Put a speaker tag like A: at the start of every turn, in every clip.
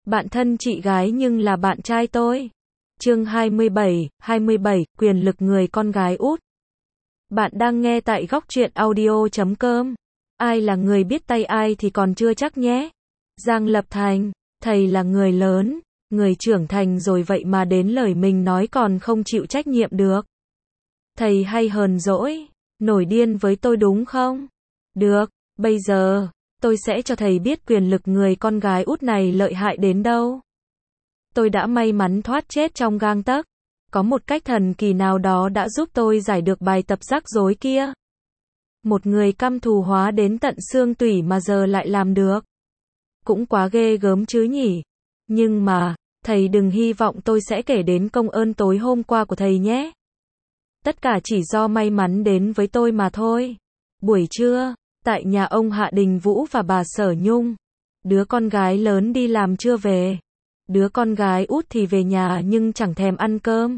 A: Bạn thân chị gái nhưng là bạn trai tôi. Chương 27, quyền lực người con gái út. Bạn đang nghe tại góc truyện audio.com. Ai là người biết tay ai thì còn chưa chắc nhé. Giang Lập Thành, thầy là người lớn, người trưởng thành rồi vậy mà đến lời mình nói còn không chịu trách nhiệm được. Thầy hay hờn dỗi, nổi điên với tôi đúng không? Được, bây giờ tôi sẽ cho thầy biết quyền lực người con gái út này lợi hại đến đâu. Tôi đã may mắn thoát chết trong gang tấc. Có một cách thần kỳ nào đó đã giúp tôi giải được bài tập rắc rối kia. Một người căm thù hóa đến tận xương tủy mà giờ lại làm được. Cũng quá ghê gớm chứ nhỉ. Nhưng mà, thầy đừng hy vọng tôi sẽ kể đến công ơn tối hôm qua của thầy nhé. Tất cả chỉ do may mắn đến với tôi mà thôi. Buổi trưa, tại nhà ông Hạ Đình Vũ và bà Sở Nhung, đứa con gái lớn đi làm chưa về. Đứa con gái út thì về nhà nhưng chẳng thèm ăn cơm.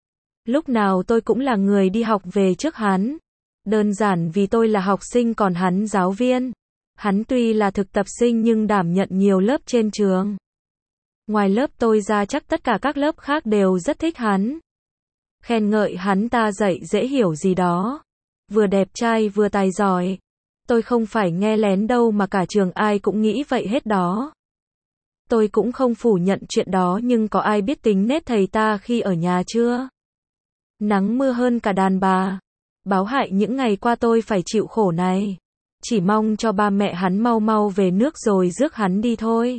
A: Lúc nào tôi cũng là người đi học về trước hắn. Đơn giản vì tôi là học sinh còn hắn giáo viên. Hắn tuy là thực tập sinh nhưng đảm nhận nhiều lớp trên trường. Ngoài lớp tôi ra chắc tất cả các lớp khác đều rất thích hắn. Khen ngợi hắn ta dạy dễ hiểu gì đó. Vừa đẹp trai vừa tài giỏi. Tôi không phải nghe lén đâu mà cả trường ai cũng nghĩ vậy hết đó. Tôi cũng không phủ nhận chuyện đó nhưng có ai biết tính nết thầy ta khi ở nhà chưa? Nắng mưa hơn cả đàn bà. Báo hại những ngày qua tôi phải chịu khổ này. Chỉ mong cho ba mẹ hắn mau mau về nước rồi rước hắn đi thôi.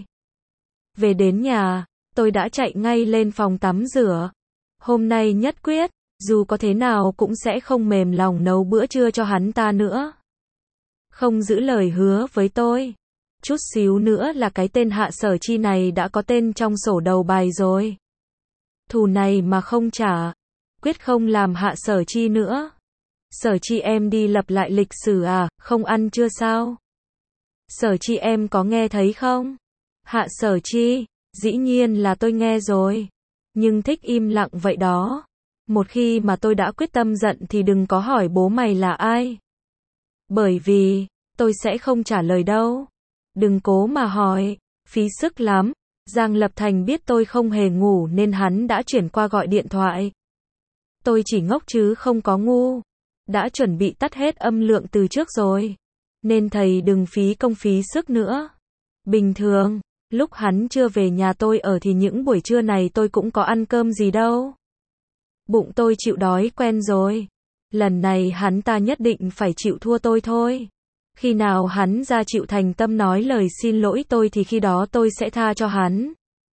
A: Về đến nhà, tôi đã chạy ngay lên phòng tắm rửa. Hôm nay nhất quyết, dù có thế nào cũng sẽ không mềm lòng nấu bữa trưa cho hắn ta nữa. Không giữ lời hứa với tôi. Chút xíu nữa là cái tên Hạ Sở Chi này đã có tên trong sổ đầu bài rồi. Thù này mà không trả, quyết không làm Hạ Sở Chi nữa. Sở Chi em đi lặp lại lịch sử à, không ăn chưa sao? Sở Chi em có nghe thấy không? Hạ Sở Chi, dĩ nhiên là tôi nghe rồi. Nhưng thích im lặng vậy đó. Một khi mà tôi đã quyết tâm giận thì đừng có hỏi bố mày là ai. Bởi vì, tôi sẽ không trả lời đâu. Đừng cố mà hỏi, phí sức lắm. Giang Lập Thành biết tôi không hề ngủ nên hắn đã chuyển qua gọi điện thoại. Tôi chỉ ngốc chứ không có ngu. Đã chuẩn bị tắt hết âm lượng từ trước rồi. Nên thầy đừng phí công phí sức nữa. Bình thường, lúc hắn chưa về nhà tôi ở thì những buổi trưa này tôi cũng có ăn cơm gì đâu. Bụng tôi chịu đói quen rồi. Lần này hắn ta nhất định phải chịu thua tôi thôi. Khi nào hắn ra chịu thành tâm nói lời xin lỗi tôi thì khi đó tôi sẽ tha cho hắn.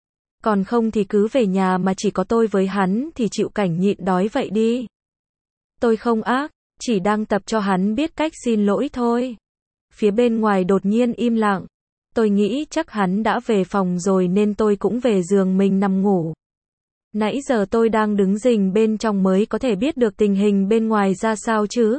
A: Còn không thì cứ về nhà mà chỉ có tôi với hắn thì chịu cảnh nhịn đói vậy đi. Tôi không ác, chỉ đang tập cho hắn biết cách xin lỗi thôi. Phía bên ngoài đột nhiên im lặng. Tôi nghĩ chắc hắn đã về phòng rồi nên tôi cũng về giường mình nằm ngủ. Nãy giờ tôi đang đứng rình bên trong mới có thể biết được tình hình bên ngoài ra sao chứ.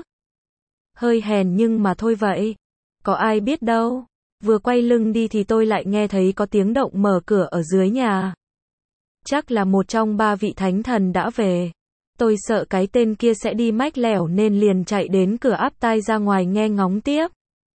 A: Hơi hèn nhưng mà thôi vậy. Có ai biết đâu. Vừa quay lưng đi thì tôi lại nghe thấy có tiếng động mở cửa ở dưới nhà. Chắc là một trong ba vị thánh thần đã về. Tôi sợ cái tên kia sẽ đi mách lẻo nên liền chạy đến cửa áp tai ra ngoài nghe ngóng tiếp.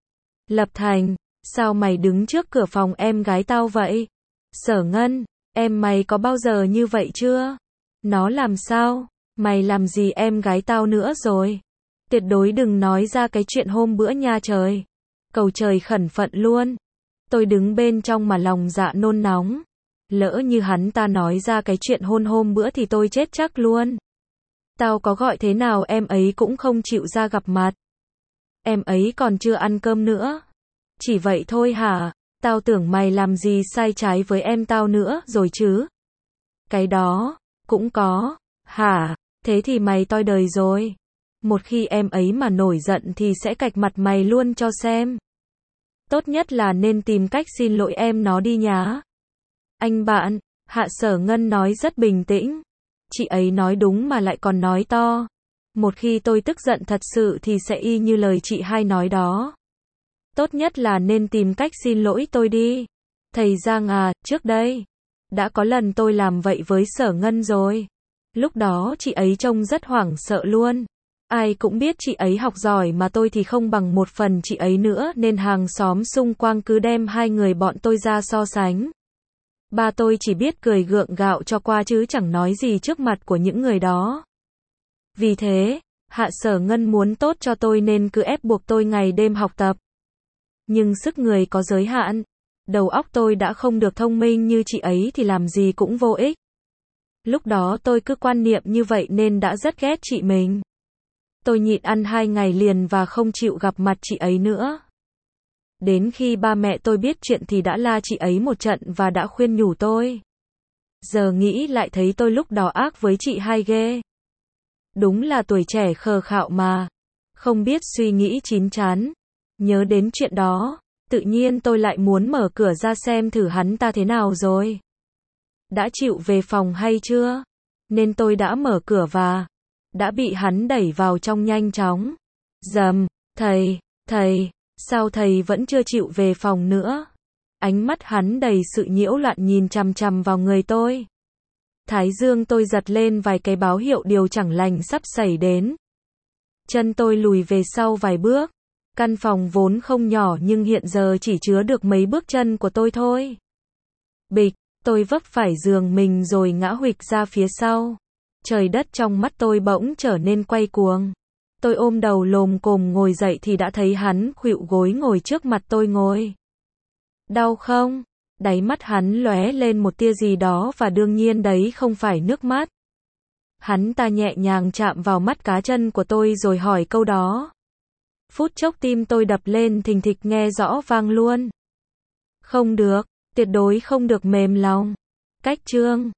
A: Lập Thành, sao mày đứng trước cửa phòng em gái tao vậy? Sở Ngân, em mày có bao giờ như vậy chưa? Nó làm sao? Mày làm gì em gái tao nữa rồi? Tuyệt đối đừng nói ra cái chuyện hôm bữa nha trời. Cầu trời khẩn phận luôn. Tôi đứng bên trong mà lòng dạ nôn nóng. Lỡ như hắn ta nói ra cái chuyện hôm bữa thì tôi chết chắc luôn. Tao có gọi thế nào em ấy cũng không chịu ra gặp mặt. Em ấy còn chưa ăn cơm nữa. Chỉ vậy thôi hả? Tao tưởng mày làm gì sai trái với em tao nữa rồi chứ? Cái đó, cũng có. Hả? Thế thì mày toi đời rồi. Một khi em ấy mà nổi giận thì sẽ cạch mặt mày luôn cho xem. Tốt nhất là nên tìm cách xin lỗi em nó đi nhá. Anh bạn, Hạ Sở Ngân nói rất bình tĩnh. Chị ấy nói đúng mà lại còn nói to. Một khi tôi tức giận thật sự thì sẽ y như lời chị hai nói đó. Tốt nhất là nên tìm cách xin lỗi tôi đi. Thầy Giang à, trước đây, đã có lần tôi làm vậy với Sở Ngân rồi. Lúc đó chị ấy trông rất hoảng sợ luôn. Ai cũng biết chị ấy học giỏi mà tôi thì không bằng một phần chị ấy nữa nên hàng xóm xung quanh cứ đem hai người bọn tôi ra so sánh. Ba tôi chỉ biết cười gượng gạo cho qua chứ chẳng nói gì trước mặt của những người đó. Vì thế, Hạ Sở Ngân muốn tốt cho tôi nên cứ ép buộc tôi ngày đêm học tập. Nhưng sức người có giới hạn, đầu óc tôi đã không được thông minh như chị ấy thì làm gì cũng vô ích. Lúc đó tôi cứ quan niệm như vậy nên đã rất ghét chị mình. Tôi nhịn ăn 2 ngày liền và không chịu gặp mặt chị ấy nữa. Đến khi ba mẹ tôi biết chuyện thì đã la chị ấy một trận và đã khuyên nhủ tôi. Giờ nghĩ lại thấy tôi lúc đó ác với chị hai ghê. Đúng là tuổi trẻ khờ khạo mà, không biết suy nghĩ chín chắn. Nhớ đến chuyện đó, tự nhiên tôi lại muốn mở cửa ra xem thử hắn ta thế nào rồi. Đã chịu về phòng hay chưa? Nên tôi đã mở cửa và đã bị hắn đẩy vào trong nhanh chóng. Dầm, thầy, sao thầy vẫn chưa chịu về phòng nữa? Ánh mắt hắn đầy sự nhiễu loạn nhìn chằm chằm vào người tôi. Thái dương tôi giật lên vài cái báo hiệu điều chẳng lành sắp xảy đến. Chân tôi lùi về sau vài bước. Căn phòng vốn không nhỏ nhưng hiện giờ chỉ chứa được mấy bước chân của tôi thôi. Bịch, tôi vấp phải giường mình rồi ngã huỵch ra phía sau. Trời đất trong mắt tôi bỗng trở nên quay cuồng. Tôi ôm đầu lồm cồm ngồi dậy thì đã thấy hắn khuỵu gối ngồi trước mặt tôi ngồi. Đau không? Đáy mắt hắn lóe lên một tia gì đó và đương nhiên đấy không phải nước mắt. Hắn ta nhẹ nhàng chạm vào mắt cá chân của tôi rồi hỏi câu đó. Phút chốc tim tôi đập lên thình thịch nghe rõ vang luôn. Không được, tuyệt đối không được mềm lòng. Cách chương